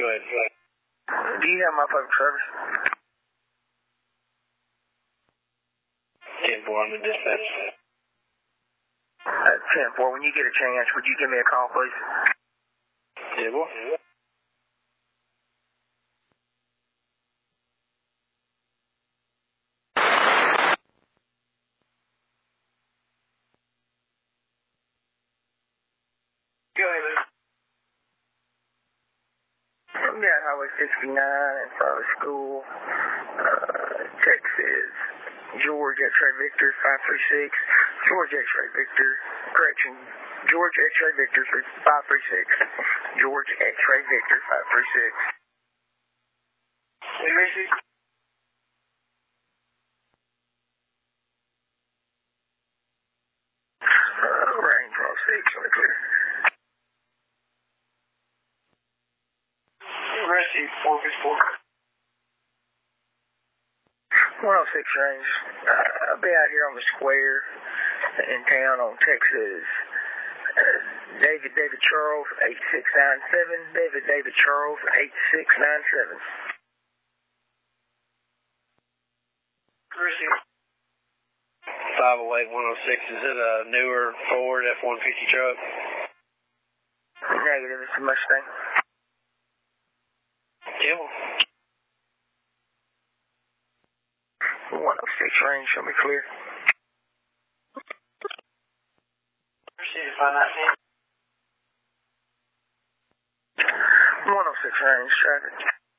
ahead. Do you have my public service? 10-4 on the dispatch. 10-4, when you get a chance, would you give me a call, please? Yeah, boy. Go ahead, Luke. I'm down Highway 69 in front of the school. Texas. George X-Ray Victor 536. George X-Ray Victor. Correction. George X-Ray Victor 536. George X-Ray Victor 536. Hey, Gracie. Range 106, let me clear. Gracie, 454. 106 range. I'll be out here on the square in town on Texas. David Charles 8697. David Charles 8697. Gracie. 508 106. Is it a newer Ford F-150 truck? Negative, it's a Mustang. Yeah. 106 range, show me clear. Proceed to find that name. 106 range, traffic.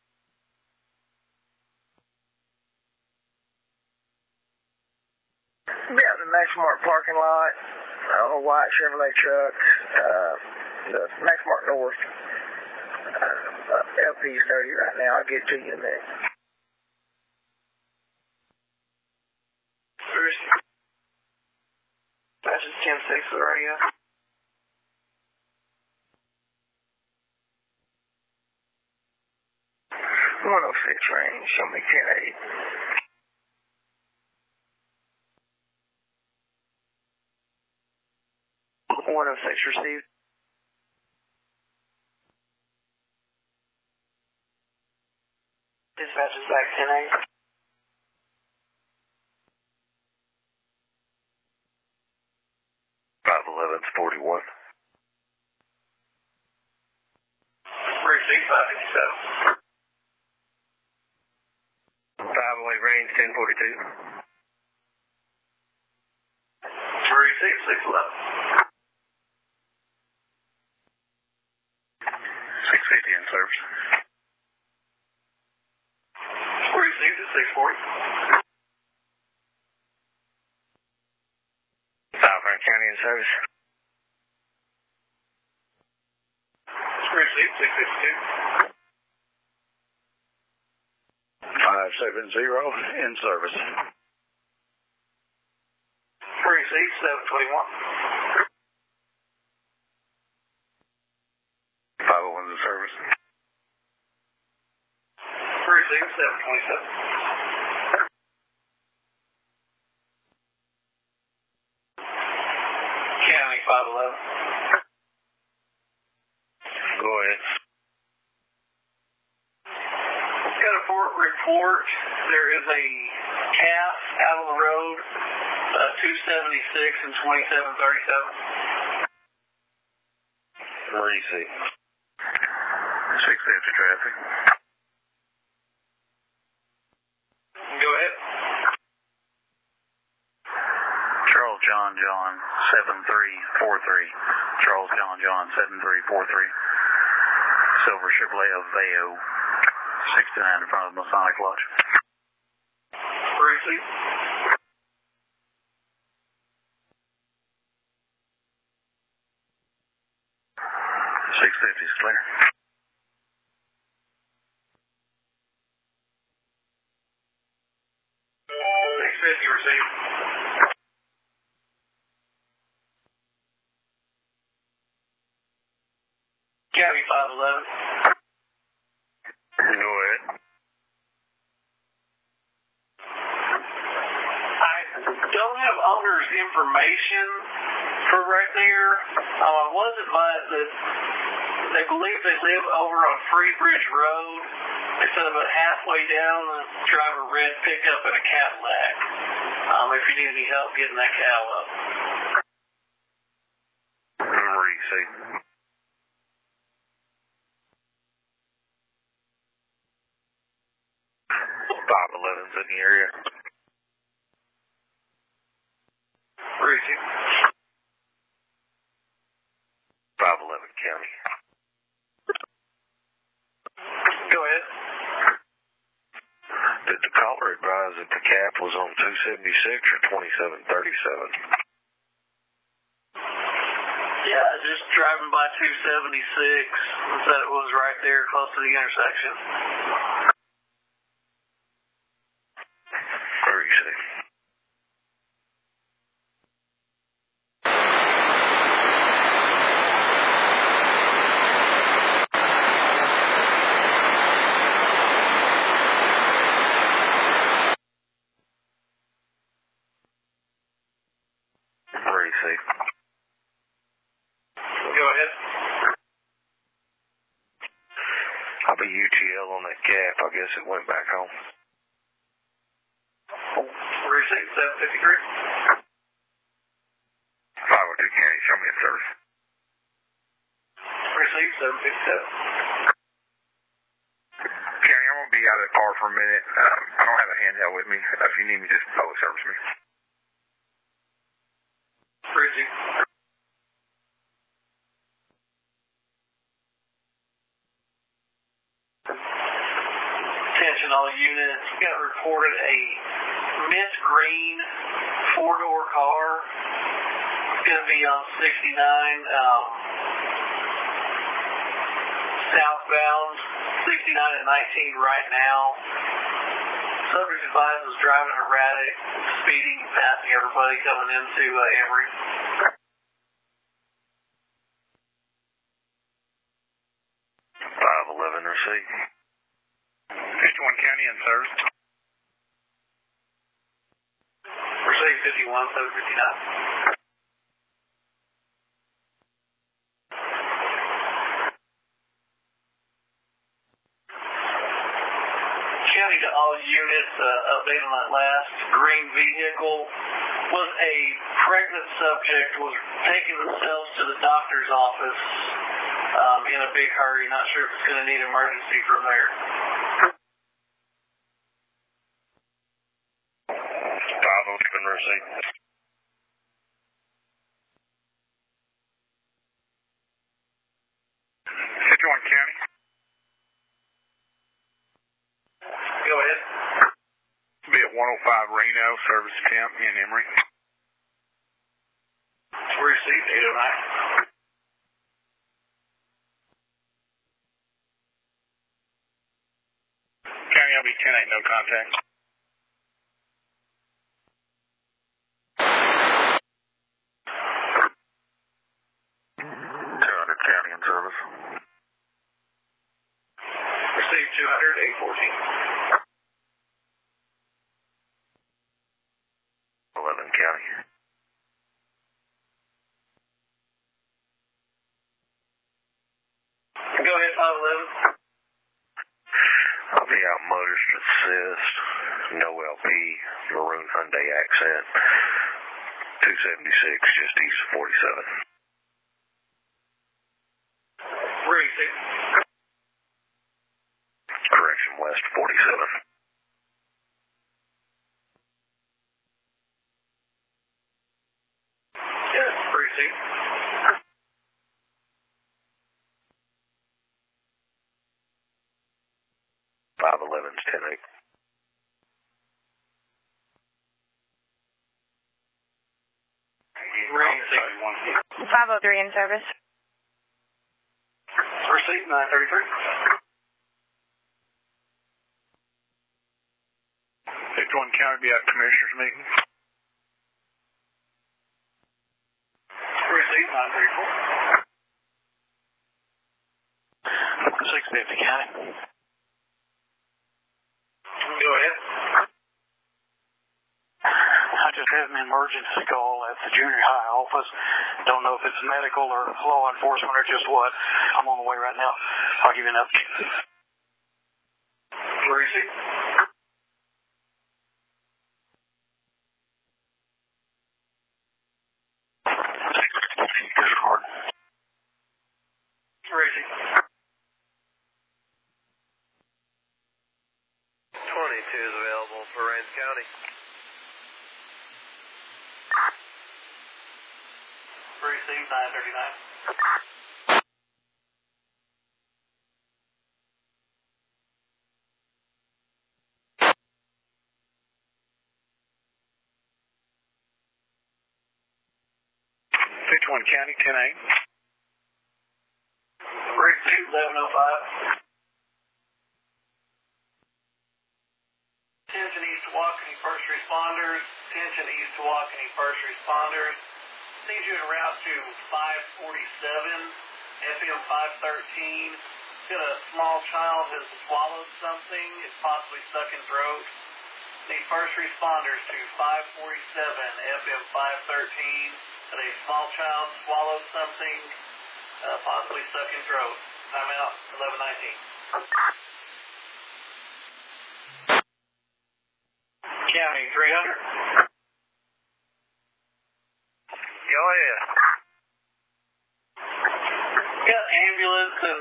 Be out in the Maxmark parking lot. A white Chevrolet truck. The Maxmark North. LP's dirty right now. I'll get to you in a minute. That's just 10-6 for the radio. Range, show me 10-8. 106 received. Dispatch is back 10-8. It's 41. Receive 557. 508 range 1042. 36 611. 650 in service. Received at 640. 500 County in service. Received 652. 570 in service. Received 721. 501's in service. Received 727. County 511. Go ahead. Got a report. There is a calf out on the road, 276 and 2737. Where do you see? 650 traffic. Go ahead. Charles John 7343. Charles John 7343. Silver Chevrolet Aveo 69 in front of the Masonic Lodge. Receive. 650 is clear. Received. County 511. Go ahead. I don't have owner's information. For right there, I was advised that they believe they live over on Free Bridge Road. They said about halfway down, drive a red pickup and a Cadillac. If you need any help getting that cow up. Where you see? 511's in the area. Where is he? 511 County. Go ahead. Did the caller advise that the cap was on 276 or 2737? Yeah, just driving by 276. Said it was right there close to the intersection. Where you see? Where you see? Go ahead. I'll be UTL on that cap. I guess it went back home. Where is he? 753. 502 County, show me a service. Receive 757. County, I'm going to be out of the car for a minute. I don't have a handheld with me. If you need me, just public service me. Receive. Attention all units. We got reported a mint green four-door car. It's going to be on 69 southbound, 69 and 19 right now. Subject advised was driving erratic, speeding, passing everybody coming into Emory. Receive. 51 County in service. Receive 51, 759. County to all units, update on that last green vehicle. Was a pregnant subject, was taking themselves to the doctor's office in a big hurry. Not sure if it's going to need emergency from there. 507 receive. County. Go ahead. Be at 105 Reno, service temp in Emory. Received 809. County, I'll be 10-8, no contact. County in service. Received 200, 814. 11 County. Go ahead, 511. I'll be out motorist assist, no LP, maroon Hyundai Accent, 276, just east of 47. Receive. Correction, west 47. Yes, receive. Five 11's 10-8. Receive. 503 in service. Receive 933. 51 County be at Commissioners meeting. Receive 934. 650 County. Go ahead. I just have an emergency call at the junior high office. Don't know if it's medical or law enforcement or just what. I'm on the way right now. I'll give you an update. Where is he? Disregard. Where is he? 22 is available for Rains County. Receive 939. County, 10-8. Receive 1105. Attention East Walkeny first responders. Attention East Walkeny first responders. Need you en route to 547, FM 513. Got a small child has swallowed something. It's possibly stuck in throat. Need first responders to 547, FM 513. Got a small child swallowed something, possibly stuck in throat. Timeout 1119. County 300. Go ahead. Got ambulance and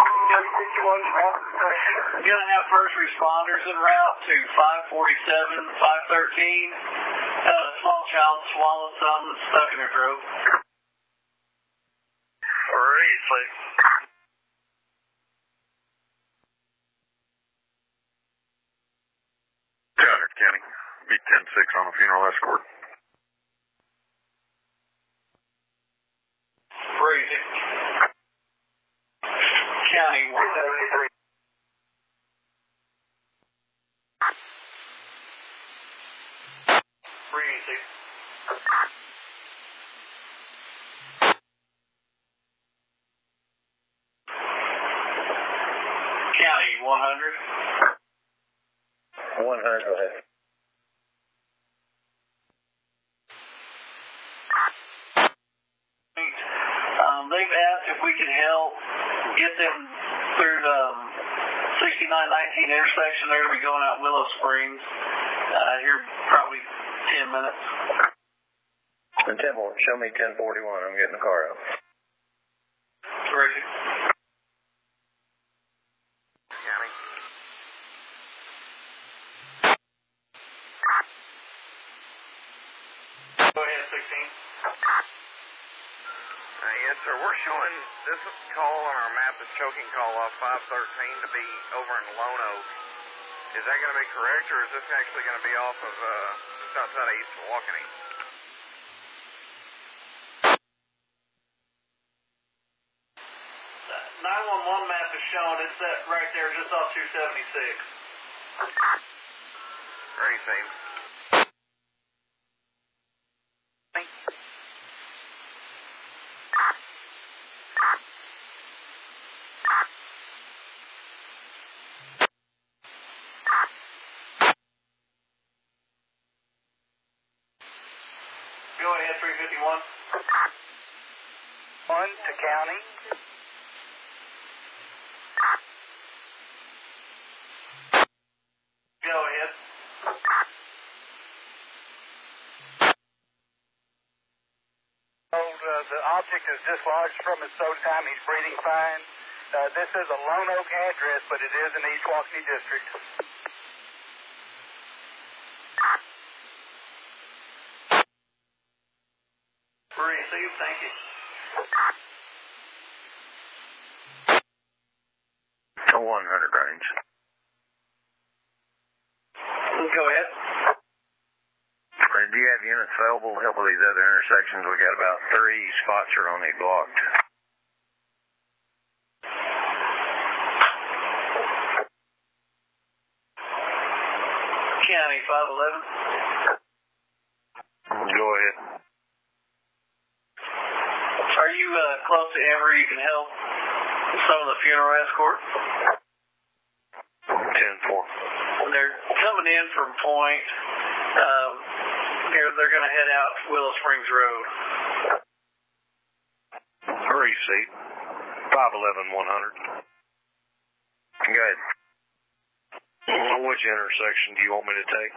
gonna have first responders en route to 547, 513. A small child swallowed something that's stuck in her throat. Seriously. Goddard County. Be 10-6 on a funeral escort. Crazy. County 173. Breezy. County 100. 100, go ahead. They've asked if we can help get them through the 6919 intersection. They're going to be going out Willow Springs here probably 10 minutes. And Temple, show me 1041. I'm getting the car out. Ready. County. Go ahead, 16. Yes, sir. We're showing this call on our map is choking call off 513 to be over in Lone Oak. Is that going to be correct, or is this actually going to be off of just outside of East Walkeny? 911 map is showing it's that right there just off 276. Ready, Steve. Go ahead, 351. 1 to county. Go ahead. The object is dislodged from his throat time. He's breathing fine. This is a Lone Oak address, but it is in East Walkeny District. Received, thank you. 100 range. Go ahead. Do you have units available to help with these other intersections? We got about 3 spots are only blocked. County 511. Go ahead. Are you close to Emory? You can help some of the funeral escort? 10-4. They're coming in from Point. They're going to head out Willow Springs Road. Receipt. 511-100. Go ahead. Which intersection do you want me to take?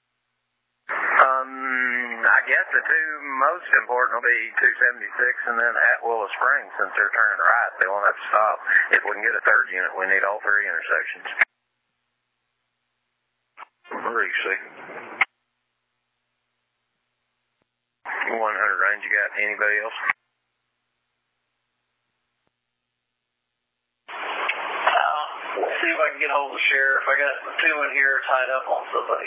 I guess the two most important will be 276 and then at Willow Springs, since they're turning right. They won't have to stop. If we can get a third unit, we need all three intersections. Receipt. 100 range, you got anybody else? See if I can get hold of the sheriff. I got two in here tied up on somebody.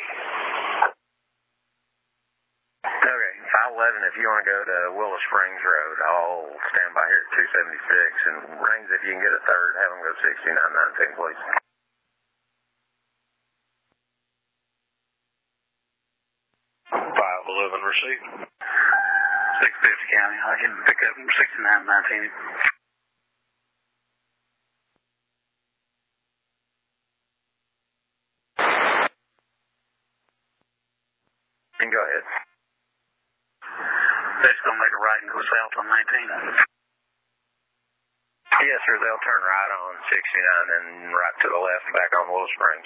Okay, 511, if you want to go to Willow Springs Road, I'll stand by here at 276. And Rings, if you can get a third, have them go 6919, please. Receipt. 650 County, I can pick up 6919. And go ahead. They're just going to make a right and go south on 19. Yes, sir, they'll turn right on 69 and right to the left back on Willow Springs.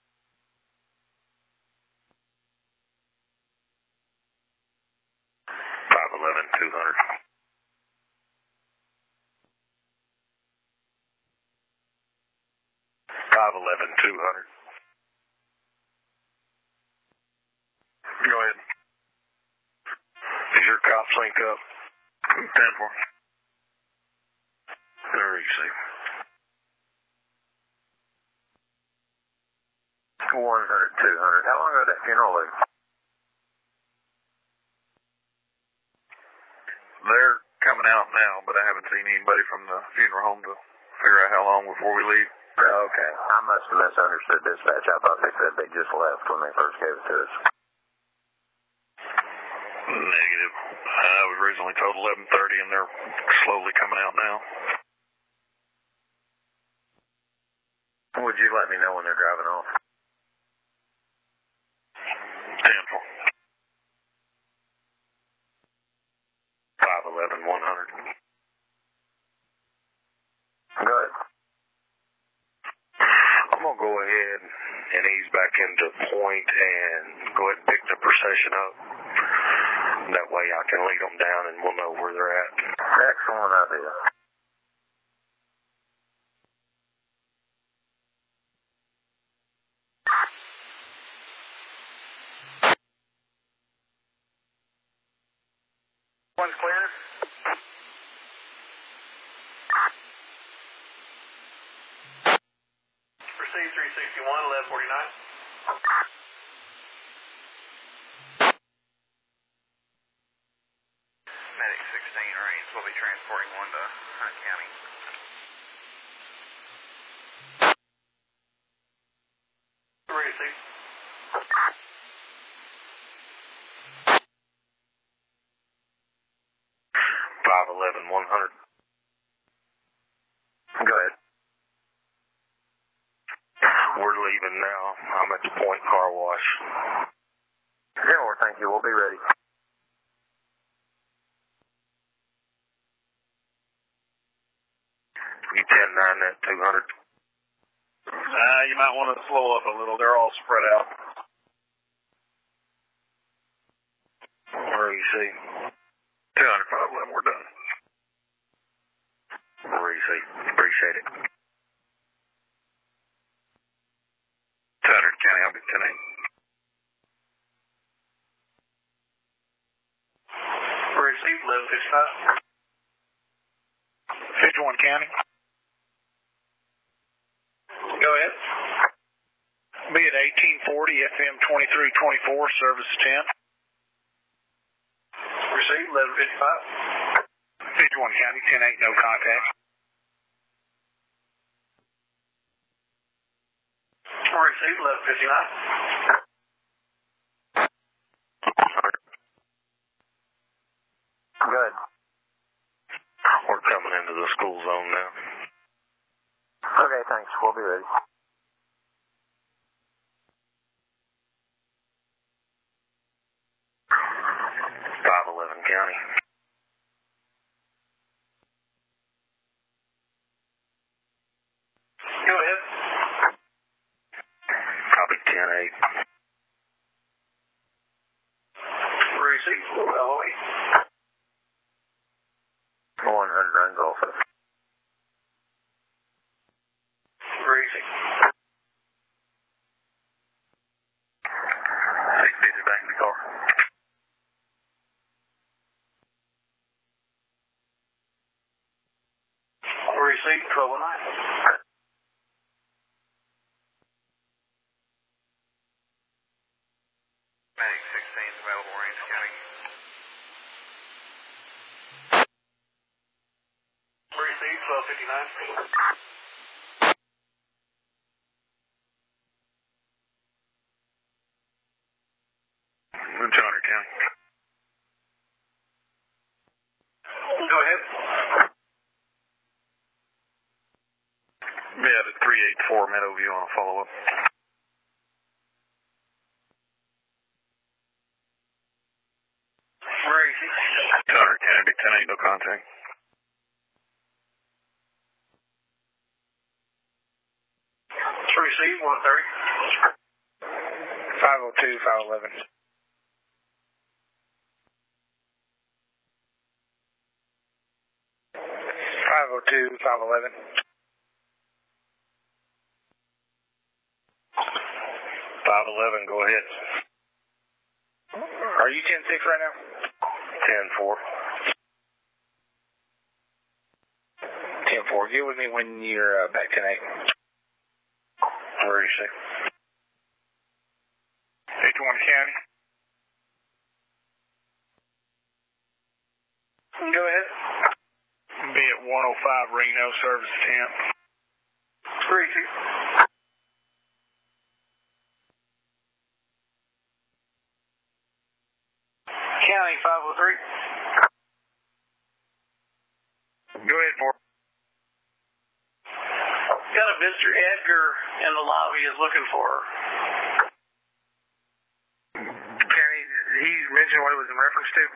Go ahead. Is your cop sync up? 10-4. There you see. 100, 200. How long ago did that funeral leave? They're coming out now, but I haven't seen anybody from the funeral home to figure out how long before we leave. Okay. I must have misunderstood dispatch. I thought they said they just left when they first gave it to us. Negative. I was originally told 11:30, and they're slowly coming out now. Would you let me know when they're driving off? 10-4. 511-100. Go ahead. I'm going to go ahead and ease back into point and go ahead and pick the procession up. That way I can lead them down and we'll know where they're at. Excellent idea. One's clear. Proceed 361, 1149. Medic 16 Rains will be transporting one to Hunt County. Receipt. 511-100. Go ahead. We're leaving now. I'm at the Point Car Wash. Yeah, thank you. We'll be ready. You 10-9 at 200. You might want to slow up a little. They're all spread out. Where you see? 200, 511, we're done. Where you see? Appreciate it. 200 County, I'll be 10-8. Receipt 1155. 51 County. Go ahead. Be at 1840 FM 2324, service 10. Receipt 1155. 51 County, 10-8, no contact. Receipt 1159. Good. We're coming into the school zone now. Okay, thanks. We'll be ready. Receipt 1209. Medic 16 is available, Range County. Receipt 1259. Move to Hunter County. Go ahead. Yeah, the 384 Meadowview on a follow-up. Where is he? Hunter County, Big 10 ain't no contact. Receipt 130. 502, 511. 502, 511. 511, go ahead. Are you 10-6 right now? 10-4. 10-4. Get with me when you're back 10-8. Where is he? H1 County. Go ahead. Be at 105 Reno, service 10. Receipt. County 503. Go ahead, 4. Got a Mr. Edgar in the lobby is looking for her. County, he mentioned what it was in reference to?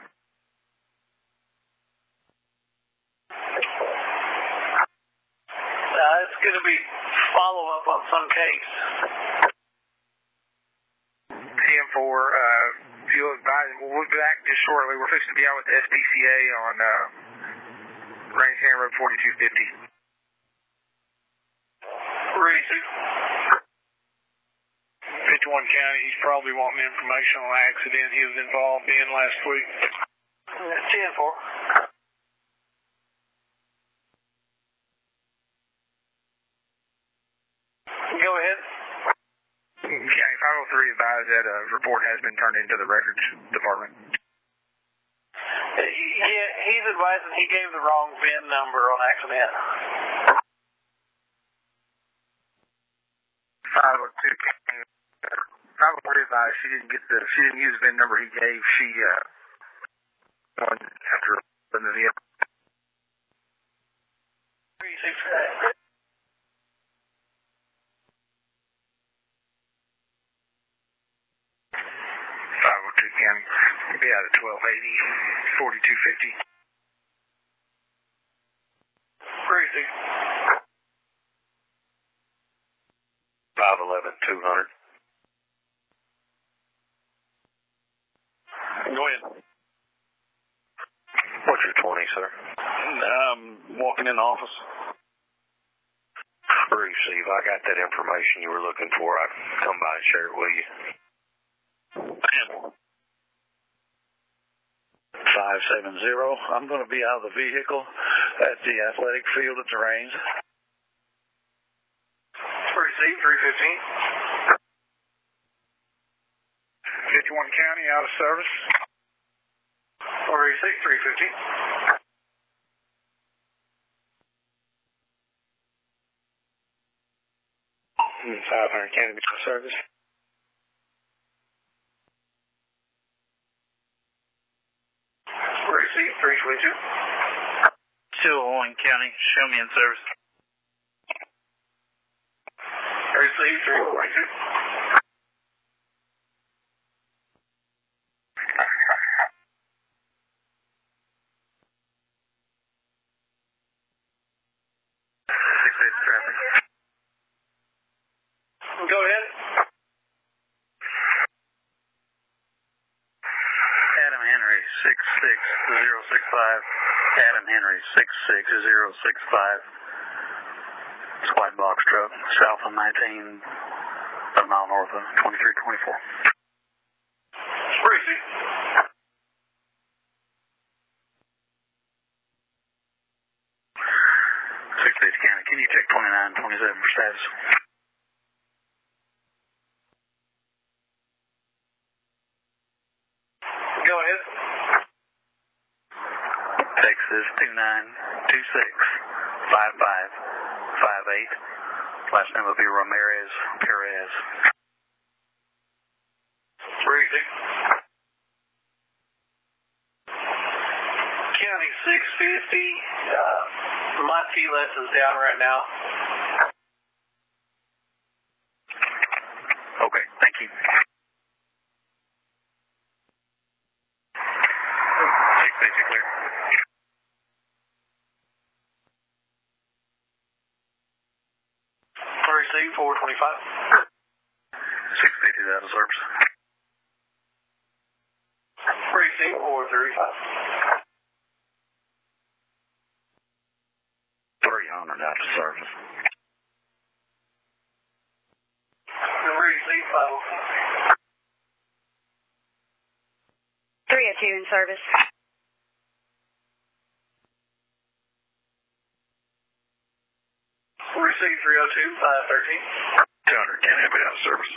It's going to be follow-up on some case. 10-4, if you'll advise, we'll be back just shortly. We're fixing to be out with the SPCA on Range County Road 4250. Receipt. H1 County, he's probably wanting information on an accident he was involved in last week. 10-4. Go ahead. County 503 advised that a report has been turned into the records department. Yeah, he's advising he gave the wrong VIN number on accident. 503 advised she didn't use the VIN number he gave. She won after the vehicle. 365. 502 County. You'll be out at 1280, 4250. Receipt. 511, 200. Go ahead. What's your 20, sir? Walking in the office. Receive. I got that information you were looking for. I'd come by and share it with you. 570. I'm going to be out of the vehicle at the athletic field at the range. Receipt 315. 51 County out of service. Receipt 315. 500 County out of service. Receipt 322. 201 County, show me in service. Receipt 322. Go ahead. Adam Henry, 66065. Adam Henry, 66065. It's a white box truck, south of 19, about a mile north of 2324. Receipt. 6 Bridge County. Can you check 2927 for status? Go ahead. Texas 29265558. Last name will be Ramirez Perez. Briefing. County 650. My TLS is down right now. Okay, thank you. 650 clear. Receive 425. 650 is out of service. Receive 435. 300 out of service. Receive 505. 302 in service. Receive 302, 513. 200 can have it out of service.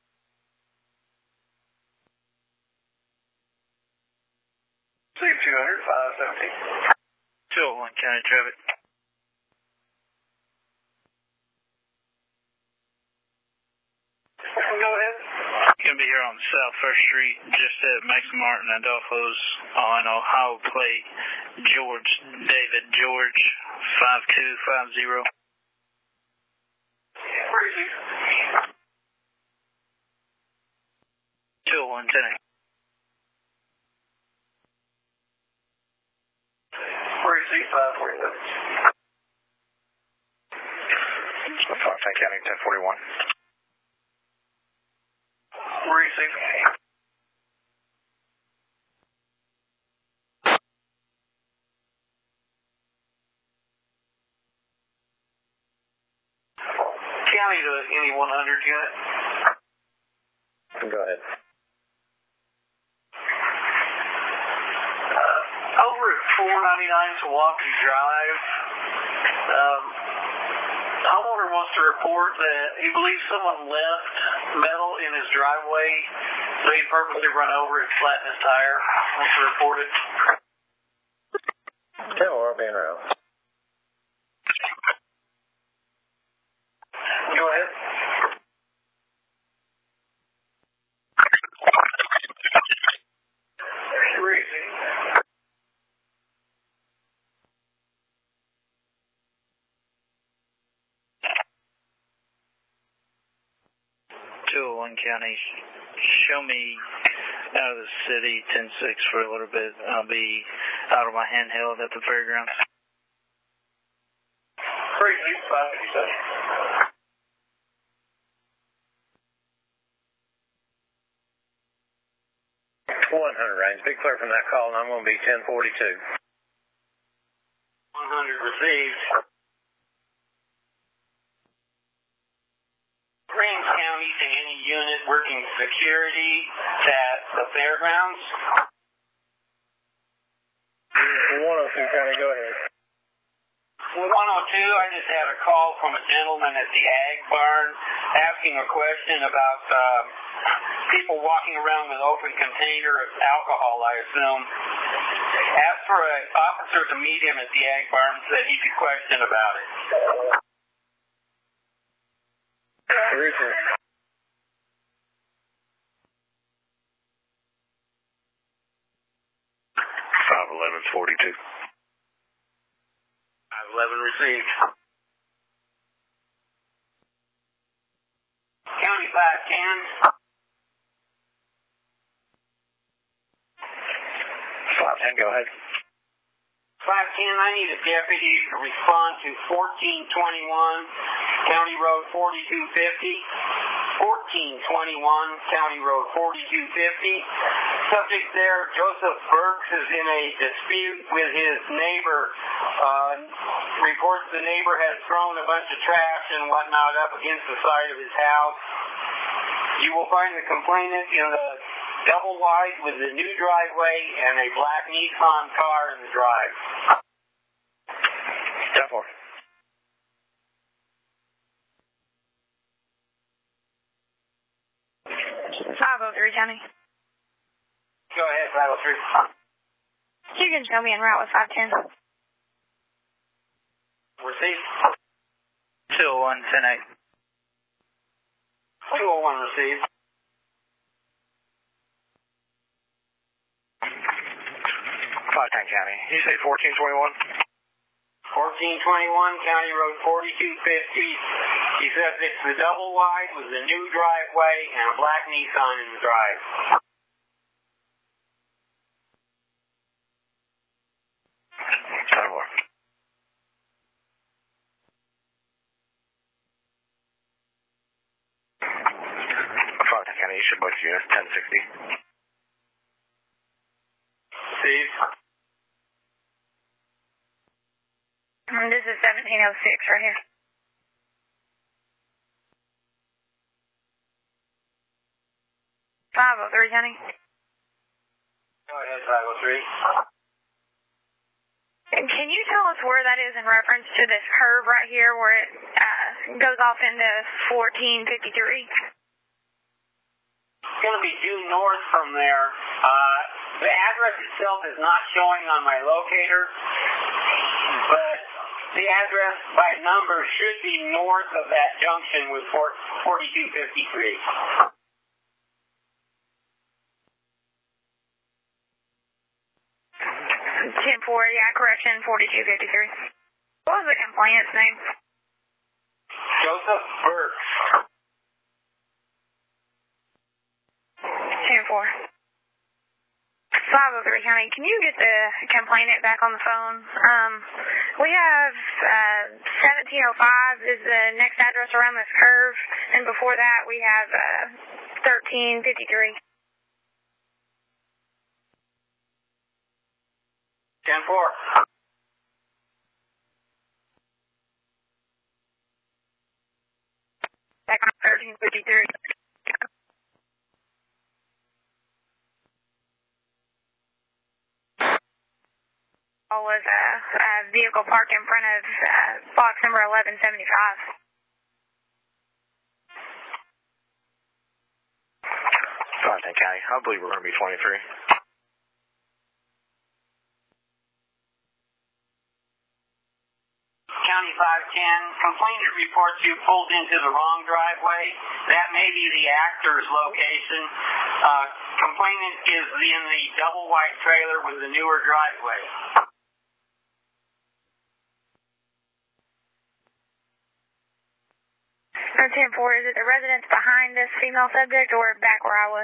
Receive 200, 517. 201 County traffic. Go ahead. Going to be here on South First Street, just at Max Martin Adolfo's on Ohio plate. George David George 5250. Receive. 201 10. Receive 547. 510 County 1041. Receive. County to any 100 unit. Go ahead. Over at 499 Milwaukee Drive, homeowner wants to report that he believes someone left metal in his driveway, so he purposely run over and flattened his tire. Wants to report it. Tell her being around. Go ahead. Receive. 201 County, show me out of the city 10-6 for a little bit. I'll be out of my handheld at the fairgrounds. Receive 557. 100 range. Be clear from that call, and I'm going to be 1042. 100 received. Green County to any unit working security at the fairgrounds. 102 County, go ahead. 102, I just had a call from a gentleman at the Ag Barn asking a question about people walking around with open container of alcohol, I assume. Asked for an officer to meet him at the Ag Barn and said he could question about it. Richard. 511-42. 511 received. County 510. 510, go ahead. 510, I need a deputy to respond to 1421 County Road 4250. 1421 County Road 4250. Subject there, Joseph Burks is in a dispute with his neighbor. Reports the neighbor has thrown a bunch of trash and whatnot up against the side of his house. You will find the complainant in the double wide with the new driveway and a black Nissan car in the drive. 10-4. County. Go ahead, 503. You can show me en route with 510. Received. 201, 10-8. 201 received. 510 County. You say 1421? 1421 County Road 4250. He says it's the double wide with the new driveway and a black Nissan in the drive. County, you should both units 1060. Steve? This is 1706 right here. $503, County. Go ahead, 503. Can you tell us where that is in reference to this curve right here where it goes off into 1453? It's going to be due north from there. The address itself is not showing on my locator, but the address by number should be north of that junction with 4253. 10-4, yeah, correction, 4253. What was the complainant's name? Joseph Burks. 10-4. 503 County, can you get the complainant back on the phone? We have 1705 is the next address around this curve, and before that we have 1353. 10-4. Back on 1353. Was a vehicle parked in front of box number 1175. County, I believe we're going to be 23. County 510, complainant reports you pulled into the wrong driveway. That may be the actor's location. Complainant is in the double wide trailer with the newer driveway. 10-4, is it the residence behind this female subject or back where I was?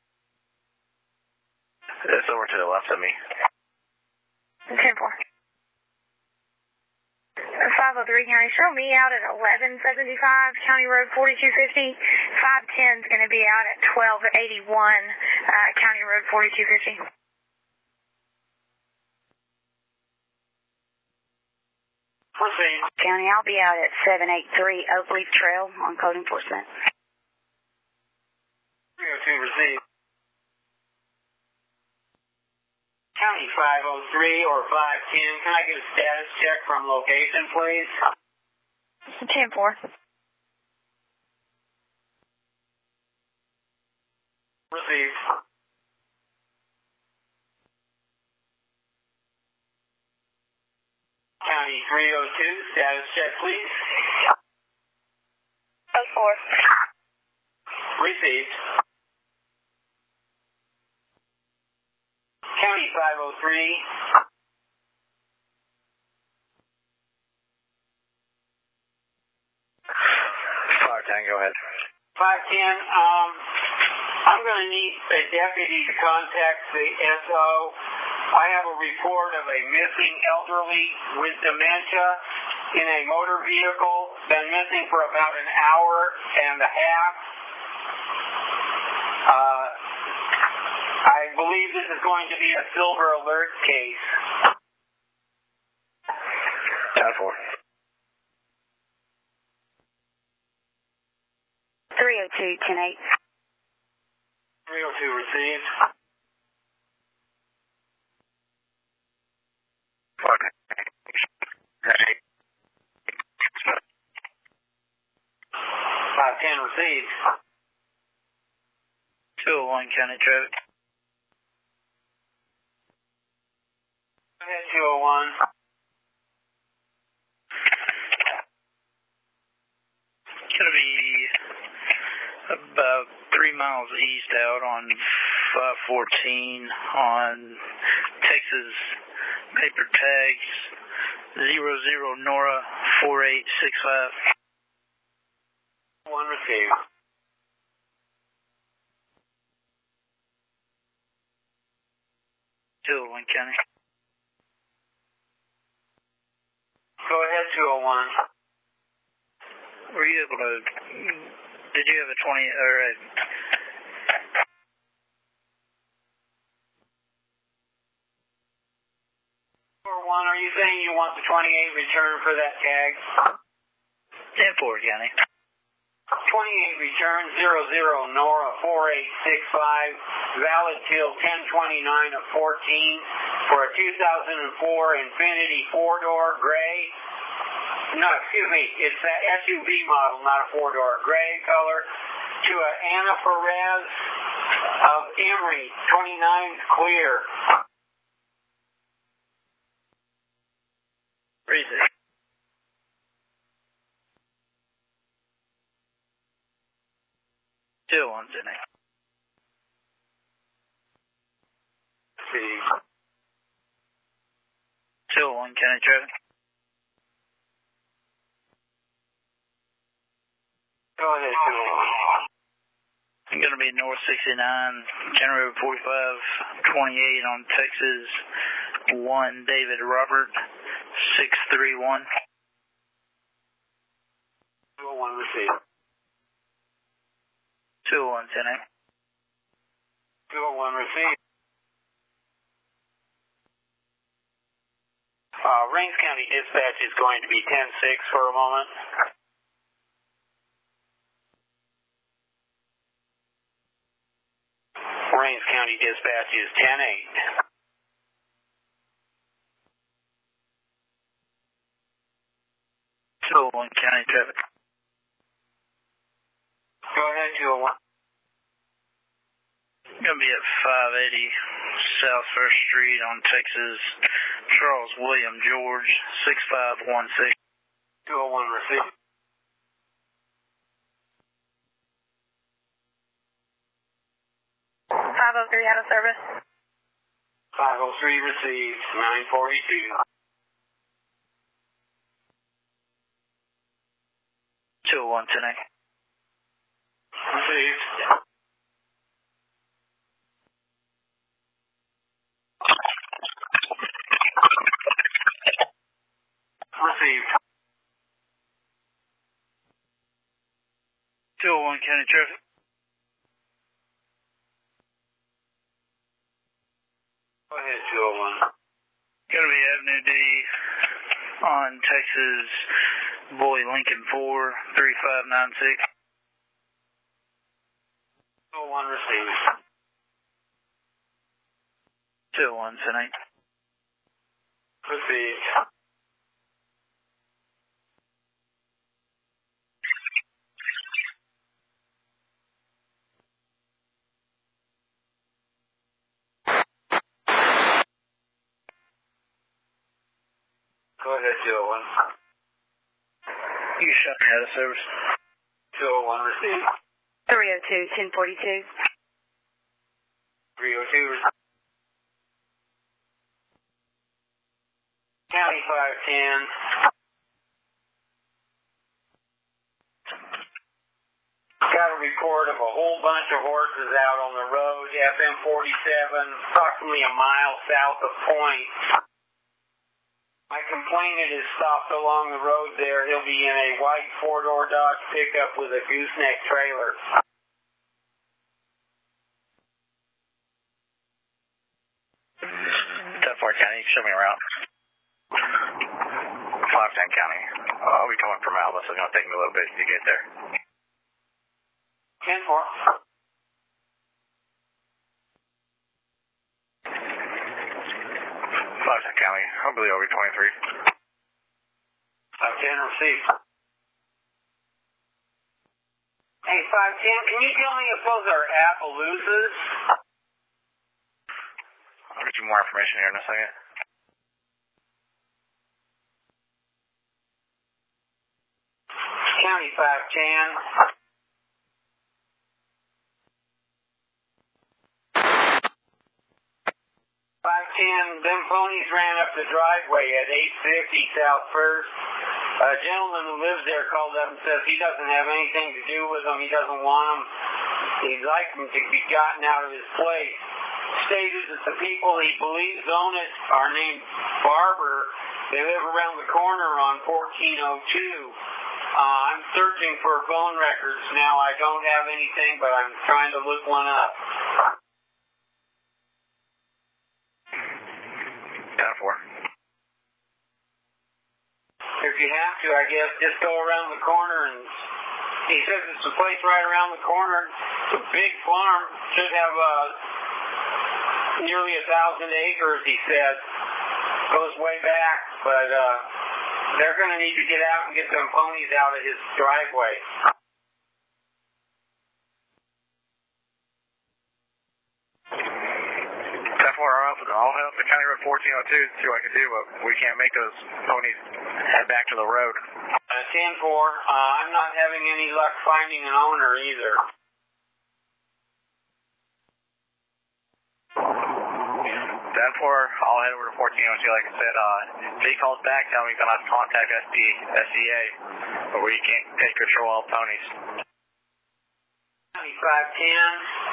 It's over to the left of me. 10-4. 503 County, show me out at 1175 County Road 4250. 510 is going to be out at 1281 County Road 4250. Proceed. County, I'll be out at 783 Oak Leaf Trail on code enforcement. 302 received. County 503 or 510, can I get a status check from location, please? 10-4. Received. County 302, status check, please. 04. Received. County 503. Go ahead. 510, I'm going to need a deputy to contact the SO. I have a report of a missing elderly with dementia in a motor vehicle, been missing for about an hour and a half. I believe this is going to be a silver alert case. 10-4. 302, 10-8. 302 received. Okay. 510 received. 201 County traffic. Go ahead, 201. It's going to be about 3 miles east out on 514 on Texas paper tags 00 Nora 4865. One received. County. Go ahead, 201. Were you able to, did you have a 20, or a, 401, are you saying you want the 28 return for that tag? 10-4, County. 28 return 00 Nora 4865, valid till 10/29 of 14 for a 2004 Infiniti 4-door gray. No, excuse me, it's that SUV model, not a 4-door, gray color, to a Anna Perez of Emory, 29's clear. Where is it? Still one's in it. See. Still one County traffic. Go ahead, 201. I'm going to be North 69, County Road 45, 28 on Texas 1, David Robert, 631. 201 received. 201, 10-8. 201 received. Rains County Dispatch is going to be 10-6 for a moment. Rains County Dispatch is 10-8. 201 County traffic. Go ahead, 201. Going to be at 580 South First Street on Texas, Charles William George, 6516. 201 received. Out of service. 503 received. 942. 201 10-8. Received. Received. 201 County traffic. Go ahead, 201. Going to be Avenue D on Texas Boy Lincoln 4, 3596. 201 received. 201 10-8. Received. Go ahead, 201. You shot me out of service. 201 received. 302, 1042. 302 received. County 510. Got a report of a whole bunch of horses out on the road, FM 47, approximately a mile south of Point. My complainant is stopped along the road there. He'll be in a white 4-door Dodge pickup with a gooseneck trailer. Fort County, show me around. 510 County. I'll be coming from Alba, so it's going to take me a little bit to get there. 10-4. 510 County, I believe over 23. 510 received. Hey, 510, can you tell me if those are Appaloosas? I'll get you more information here in a second. County 510. 510, them ponies ran up the driveway at 850 South First. A gentleman who lives there called up and says he doesn't have anything to do with them. He doesn't want them. He'd like them to be gotten out of his place. Stated that the people he believes own it are named Barber. They live around the corner on 1402. I'm searching for phone records now. I don't have anything, but I'm trying to look one up. 10-4. If you have to, I guess, just go around the corner and he says it's a place right around the corner. It's a big farm. Should have nearly 1,000 acres, he said. Goes way back, but they're going to need to get out and get them ponies out of his driveway. I'll help the County Road 1402 see what I can do, but we can't make those ponies head back to the road. 10-4. I'm not having any luck finding an owner either. 10-4, I'll head over to 1402. Like I said, if he calls back, tell me he's going to have to contact SDA, but we can't take control of ponies. 510.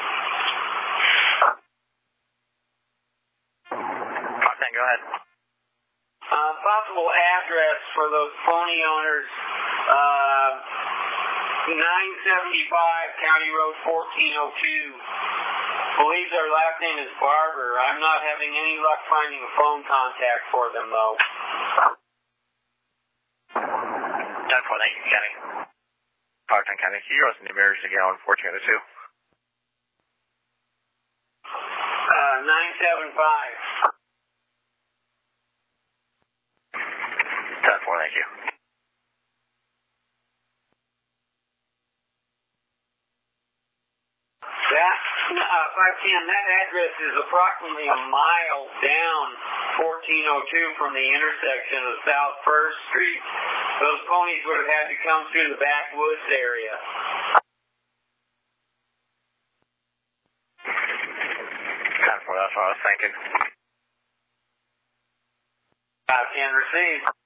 Go ahead. Possible address for those pony owners, 975 County Road 1402. Believe their last name is Barber. I'm not having any luck finding a phone contact for them, though. 10-4, thank you, Kenny. 510, Kenny. Can you give us the numbers again on 1402? 975. 10-4, thank you. That 510, that address is approximately a mile down 1402 from the intersection of South First Street. Those ponies would have had to come through the backwoods area. 10-4, that's what I was thinking. 510 received.